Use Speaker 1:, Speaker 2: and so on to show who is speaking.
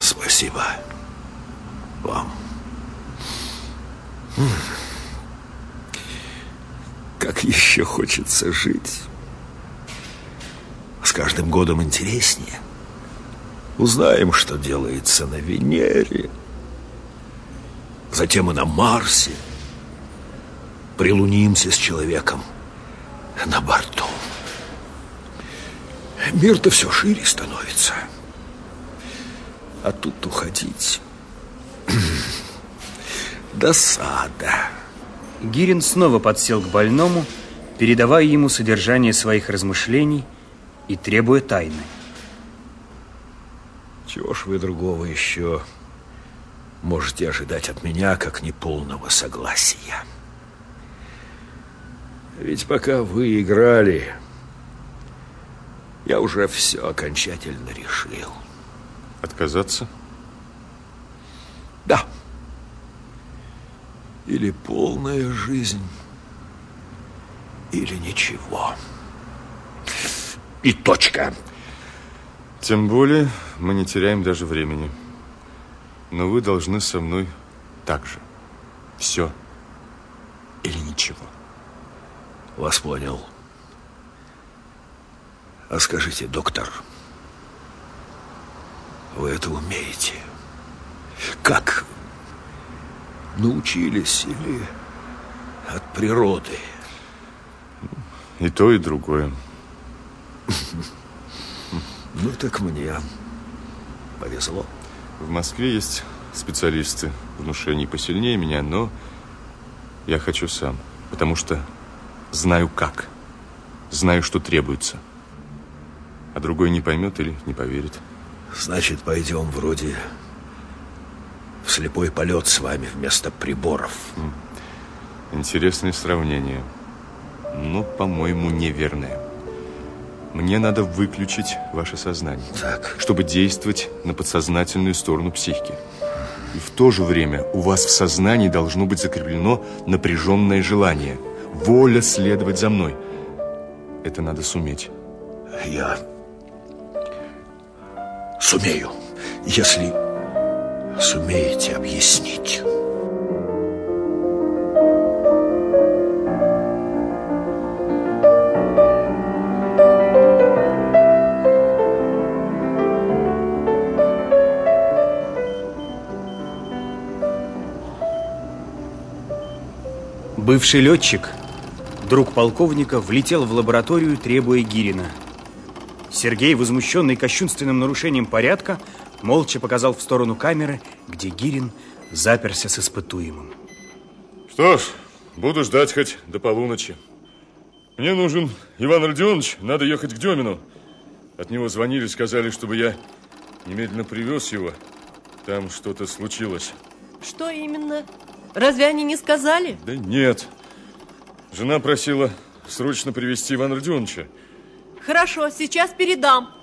Speaker 1: Спасибо вам. Как еще хочется жить. С каждым годом интереснее. Узнаем, что делается на Венере, затем и на Марсе. Прилунимся с человеком на борту. Мир-то все шире становится. А тут уходить досада.
Speaker 2: Гирин снова подсел к больному, передавая ему содержание своих размышлений и требуя тайны.
Speaker 1: Чего ж вы другого еще можете ожидать от меня, как неполного согласия? Ведь пока вы играли, я уже все окончательно решил.
Speaker 3: Отказаться?
Speaker 1: Да. Или полная жизнь, или ничего. И точка.
Speaker 3: Тем более мы не теряем даже времени. Но вы должны со мной так же. Все или ничего.
Speaker 1: Вас понял. А скажите, доктор, вы это умеете? Как? Научились или от природы?
Speaker 3: И то, и другое.
Speaker 1: Ну, так мне повезло.
Speaker 3: В Москве есть специалисты внушений посильнее меня, но я хочу сам, потому что знаю как, знаю, что требуется. А другой не поймет или не поверит.
Speaker 1: Значит, пойдем вроде в слепой полет с вами вместо приборов.
Speaker 3: Интересное сравнение, но, по-моему, неверное. Мне надо выключить ваше сознание, чтобы действовать на подсознательную сторону психики. И в то же время у вас в сознании должно быть закреплено напряженное желание, воля следовать за мной. Это надо суметь.
Speaker 1: Я сумею, если сумеете объяснить.
Speaker 2: Бывший летчик, друг полковника, влетел в лабораторию, требуя Гирина. Сергей, возмущенный кощунственным нарушением порядка, молча показал в сторону камеры, где Гирин заперся с испытуемым.
Speaker 3: Что ж, буду ждать хоть до полуночи. Мне нужен Иван Родионович, надо ехать к Демину. От него звонили, сказали, чтобы я немедленно привез его. Там что-то случилось.
Speaker 4: Что именно? Разве они не сказали?
Speaker 3: Да нет. Жена просила срочно привезти Ивана Родионовича.
Speaker 4: Хорошо, сейчас передам.